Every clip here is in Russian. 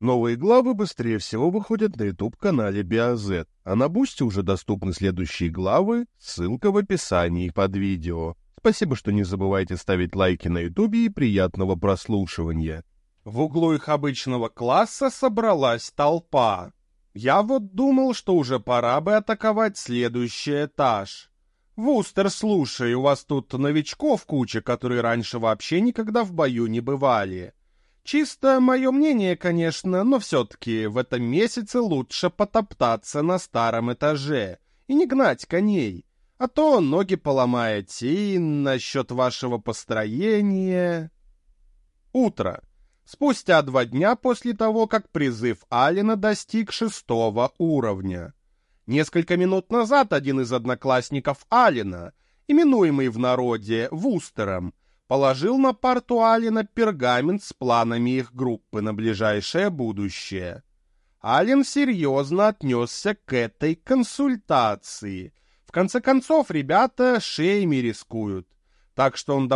Новые главы быстрее всего выходят на YouTube-канале BioZ, а на Бусти уже доступны следующие главы, ссылка в описании под видео. Спасибо, что не забывайте ставить лайки на YouTube и приятного прослушивания. В углу их обычного класса собралась толпа. Я вот думал, что уже пора бы атаковать следующий этаж. «Вустер, слушай, у вас тут новичков куча, которые раньше вообще никогда в бою не бывали. Чисто мое мнение, конечно, но все-таки в этом месяце лучше потоптаться на старом этаже и не гнать коней, а то ноги поломаете, и насчет вашего построения...» Утро. Спустя 2 дня после того, как призыв Алина достиг 6-го уровня. Несколько минут назад один из одноклассников Алина, именуемый в народе Вустером, положил на парту Алина пергамент с планами их группы на ближайшее будущее. Алин серьезно отнесся к этой консультации. В конце концов, ребята шеями рискуют, так что он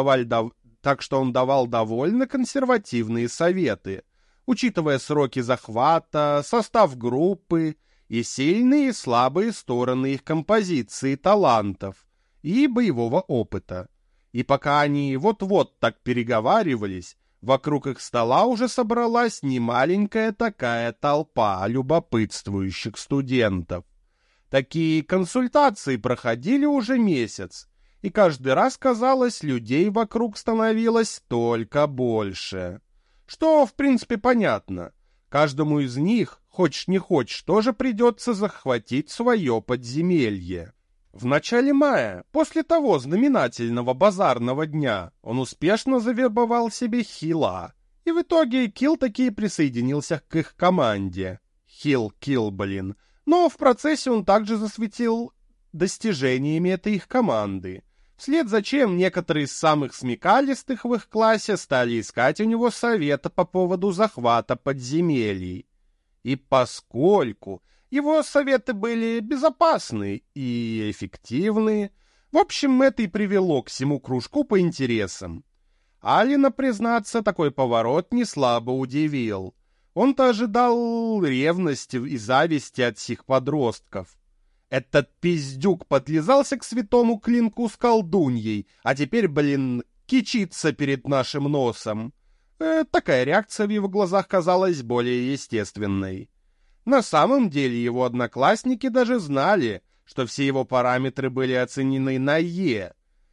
давал довольно консервативные советы, учитывая сроки захвата, состав группы и сильные и слабые стороны их композиции талантов и боевого опыта. И пока они вот-вот так переговаривались, вокруг их стола уже собралась немаленькая такая толпа любопытствующих студентов. Такие консультации проходили уже месяц, и каждый раз, казалось, людей вокруг становилось только больше. Что, в принципе, понятно. Каждому из них, хочешь не хочешь, тоже придется захватить свое подземелье. В начале мая, после того знаменательного базарного дня, он успешно завербовал себе Хила, и в итоге Килл таки присоединился к их команде. Хил, блин. Но в процессе он также засветил достижениями этой их команды, вслед за чем некоторые из самых смекалистых в их классе стали искать у него совета по поводу захвата подземелий. И поскольку его советы были безопасны и эффективны, в общем, это и привело к всему кружку по интересам. Алина, признаться, такой поворот не слабо удивил. Он-то ожидал ревности и зависти от сих подростков. Этот пиздюк подлизался к святому клинку с колдуньей, а теперь, блин, кичится перед нашим носом. Такая реакция в его глазах казалась более естественной. На самом деле его одноклассники даже знали, что все его параметры были оценены на «Е».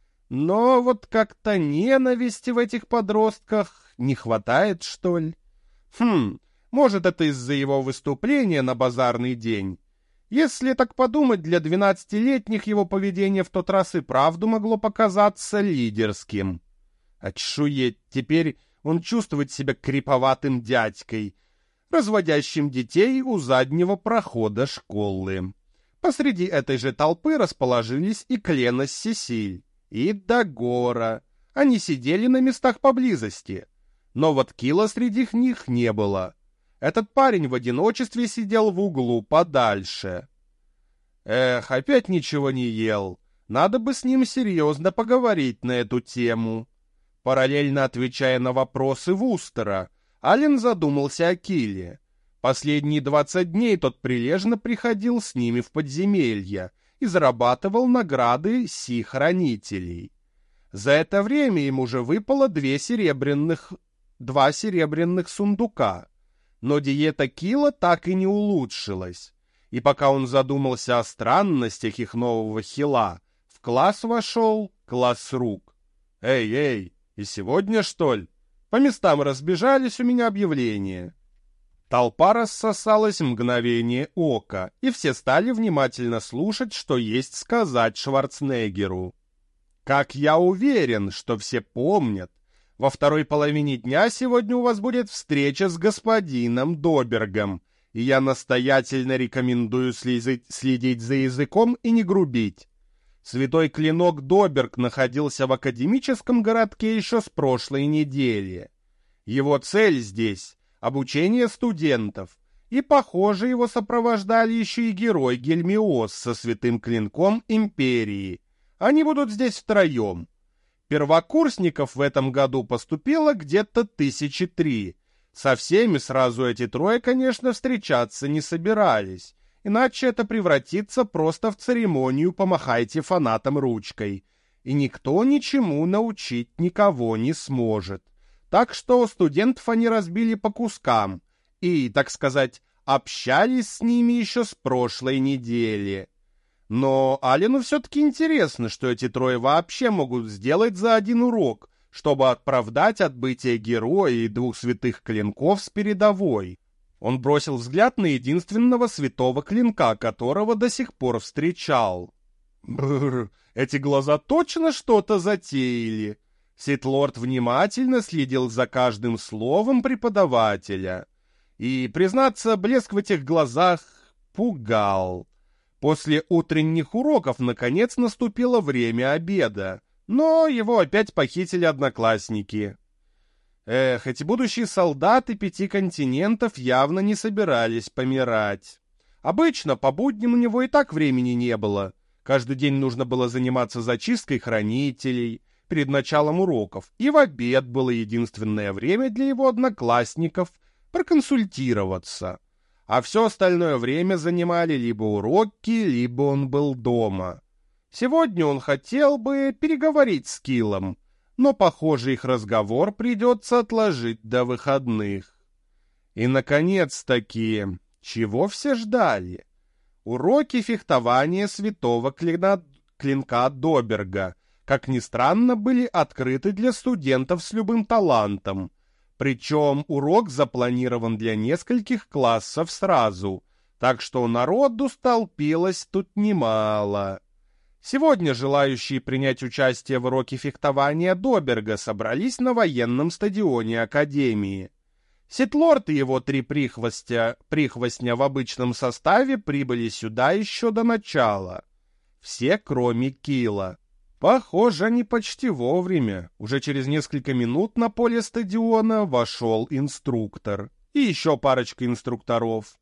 Но вот как-то ненависти в этих подростках не хватает, что ли? Может, это из-за его выступления на базарный день? Если так подумать, для 12-летних его поведение в тот раз и правду могло показаться лидерским. Очуеть, теперь он чувствует себя криповатым дядькой, разводящим детей у заднего прохода школы. Посреди этой же толпы расположились и Клена с Сесиль, и Дагора. Они сидели на местах поблизости, но вот Килла среди них не было. Этот парень в одиночестве сидел в углу подальше. Опять ничего не ел. Надо бы с ним серьезно поговорить на эту тему. Параллельно отвечая на вопросы Вустера, Ален задумался о Килле. Последние 20 дней тот прилежно приходил с ними в подземелья и зарабатывал награды Си-хранителей. За это время им уже выпало 2 серебряных сундука. Но диета Килла так и не улучшилась. И пока он задумался о странностях их нового хила, в класс вошел Классрук. «Эй, и сегодня, что ли? По местам разбежались, у меня объявление». Толпа рассосалась в мгновение ока, и все стали внимательно слушать, что есть сказать Шварценеггеру. Как я уверен, что все помнят, во второй половине дня сегодня у вас будет встреча с господином Добергом, и я настоятельно рекомендую следить за языком и не грубить. Святой клинок Доберг находился в академическом городке еще с прошлой недели. Его цель здесь — обучение студентов, и, похоже, его сопровождали еще и герой Гельмиос со святым клинком Империи. Они будут здесь втроем. Первокурсников в этом году поступило где-то 1003. Со всеми сразу эти трое, конечно, встречаться не собирались, иначе это превратится просто в церемонию «помахайте фанатам ручкой», и никто ничему научить никого не сможет. Так что студентов они разбили по кускам и, так сказать, общались с ними еще с прошлой недели. Но Алину все-таки интересно, что эти трое вообще могут сделать за один урок, чтобы оправдать отбытие героя и двух святых клинков с передовой. Он бросил взгляд на единственного святого клинка, которого до сих пор встречал. Бррр, эти глаза точно что-то затеяли. Ситлорд внимательно следил за каждым словом преподавателя. И, признаться, блеск в этих глазах пугал. После утренних уроков, наконец, наступило время обеда, но его опять похитили одноклассники. Эти будущие солдаты 5 континентов явно не собирались помирать. Обычно по будням у него и так времени не было. Каждый день нужно было заниматься зачисткой хранителей перед началом уроков, и в обед было единственное время для его одноклассников проконсультироваться. А все остальное время занимали либо уроки, либо он был дома. Сегодня он хотел бы переговорить с Киллом, но, похоже, их разговор придется отложить до выходных. И, наконец-таки, чего все ждали? Уроки фехтования святого клинка Доберга, как ни странно, были открыты для студентов с любым талантом. Причем урок запланирован для нескольких классов сразу, так что народу столпилось тут немало. Сегодня желающие принять участие в уроке фехтования Доберга собрались на военном стадионе Академии. Ситлорд и его 3 прихвостня в обычном составе прибыли сюда еще до начала. Все, кроме Килла. Похоже, они почти вовремя. Уже через несколько минут на поле стадиона вошел инструктор. И еще парочка инструкторов.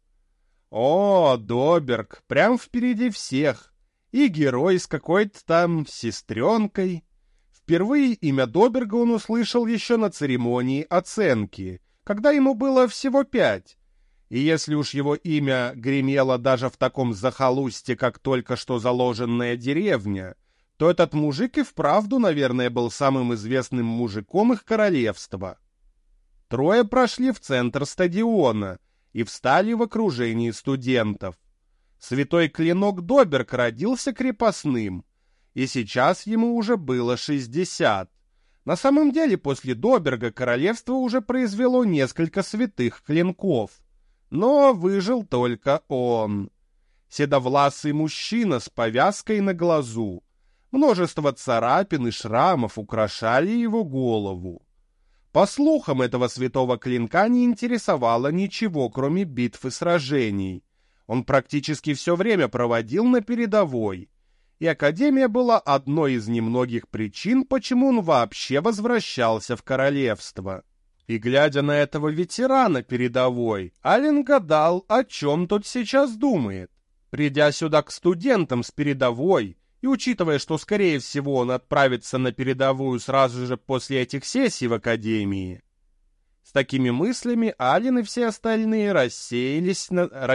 О, Доберг, прям впереди всех. И герой с какой-то там сестренкой. Впервые имя Доберга он услышал еще на церемонии оценки, когда ему было всего 5. И если уж его имя гремело даже в таком захолустье, как только что заложенная деревня, то этот мужик и вправду, наверное, был самым известным мужиком их королевства. Трое прошли в центр стадиона и встали в окружении студентов. Святой клинок Доберг родился крепостным, и сейчас ему уже было 60. На самом деле, после Доберга королевство уже произвело несколько святых клинков, но выжил только он. Седовласый мужчина с повязкой на глазу. Множество царапин и шрамов украшали его голову. По слухам, этого святого клинка не интересовало ничего, кроме битв и сражений. Он практически все время проводил на передовой, и Академия была одной из немногих причин, почему он вообще возвращался в королевство. И, глядя на этого ветерана передовой, Ален гадал, о чем тот сейчас думает. Придя сюда к студентам с передовой, и учитывая, что, скорее всего, он отправится на передовую сразу же после этих сессий в Академии, с такими мыслями Ален и все остальные расселись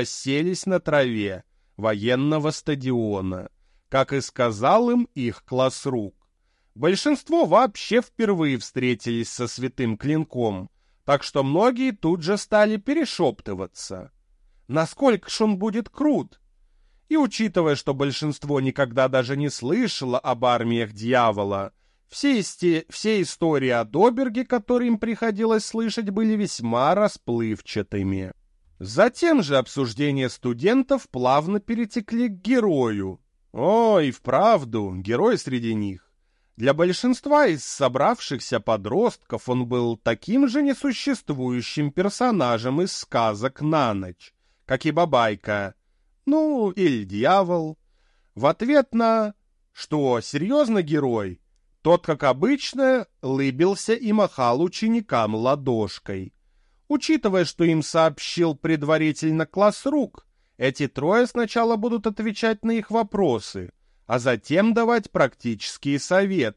на траве военного стадиона, как и сказал им их классрук. Большинство вообще впервые встретились со святым клинком, так что многие тут же стали перешептываться. Насколько ж он будет крут? И учитывая, что большинство никогда даже не слышало об армиях дьявола, все истории о Доберге, которые им приходилось слышать, были весьма расплывчатыми. Затем же обсуждения студентов плавно перетекли к герою. О, и вправду, герой среди них. Для большинства из собравшихся подростков он был таким же несуществующим персонажем из сказок на ночь, как и Бабайка, ну, или дьявол. В ответ на «Что, серьезно, герой?» тот, как обычно, лыбился и махал ученикам ладошкой. Учитывая, что им сообщил предварительно классрук, эти трое сначала будут отвечать на их вопросы, а затем давать практические советы,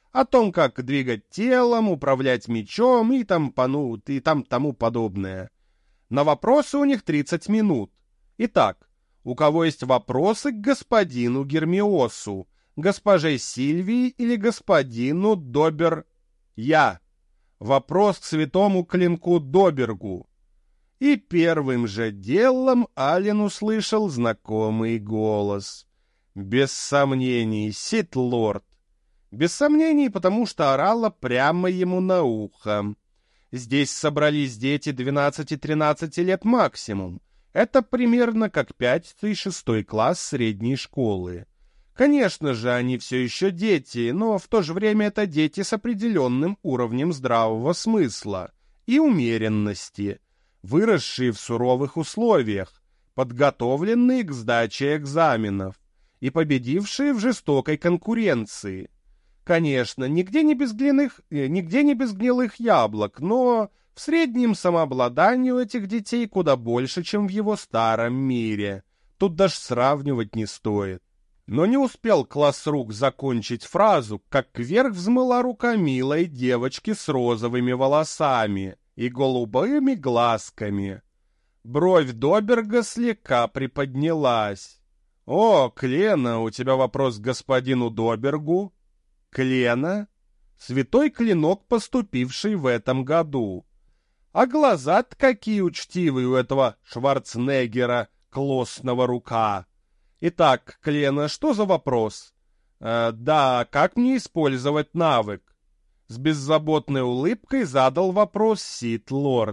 о том, как двигать телом, управлять мечом и тому подобное. На вопросы у них 30 минут. Итак, у кого есть вопросы к господину Гермиосу, госпоже Сильвии или господину Добер... Я. Вопрос к святому клинку Добергу. И первым же делом Ален услышал знакомый голос. Без сомнений, Сит-лорд. Без сомнений, потому что орала прямо ему на ухо. Здесь собрались дети 12-13 лет максимум. Это примерно как 5 и 6 класс средней школы. Конечно же, они все еще дети, но в то же время это дети с определенным уровнем здравого смысла и умеренности, выросшие в суровых условиях, подготовленные к сдаче экзаменов и победившие в жестокой конкуренции. Конечно, нигде не без гнилых яблок, но в среднем самообладание у этих детей куда больше, чем в его старом мире. Тут даже сравнивать не стоит. Но не успел классрук закончить фразу, как кверх взмыла рука милой девочки с розовыми волосами и голубыми глазками. Бровь Доберга слегка приподнялась. «О, Клена, у тебя вопрос к господину Добергу?» «Клена?» Святой клинок, поступивший в этом году. А глаза-то какие учтивые у этого Шварценеггера, клоссного рука. Итак, Клена, что за вопрос? Да, как мне использовать навык? С беззаботной улыбкой задал вопрос Сит-лорд.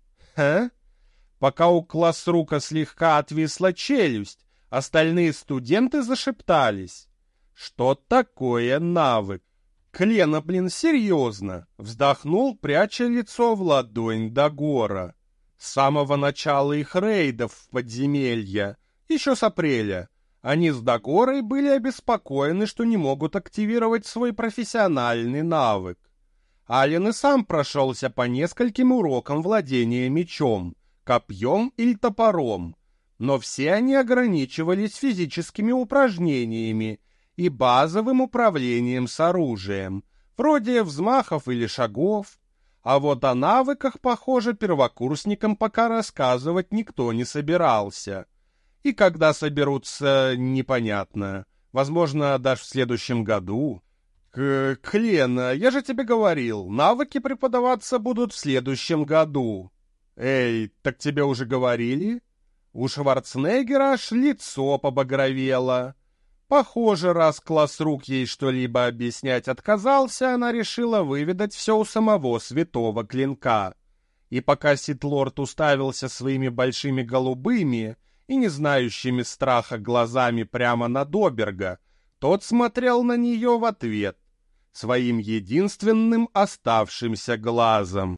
Пока у классрука слегка отвисла челюсть, остальные студенты зашептались. Что такое навык? Клена, серьезно, вздохнул, пряча лицо в ладонь Дагора. С самого начала их рейдов в подземелья, еще с апреля, они с Дагорой были обеспокоены, что не могут активировать свой профессиональный навык. Ален и сам прошелся по нескольким урокам владения мечом, копьем или топором, но все они ограничивались физическими упражнениями и базовым управлением с оружием, вроде взмахов или шагов. А вот о навыках, похоже, первокурсникам пока рассказывать никто не собирался. И когда соберутся, непонятно. Возможно, даже в следующем году. Клена, я же тебе говорил, навыки преподаваться будут в следующем году. Эй, так тебе уже говорили? У Шварценеггера аж лицо побагровело. Похоже, раз классрук ей что-либо объяснять отказался, она решила выведать все у самого святого клинка. И пока Сит-лорд уставился своими большими голубыми и не знающими страха глазами прямо на Доберга, тот смотрел на нее в ответ своим единственным оставшимся глазом.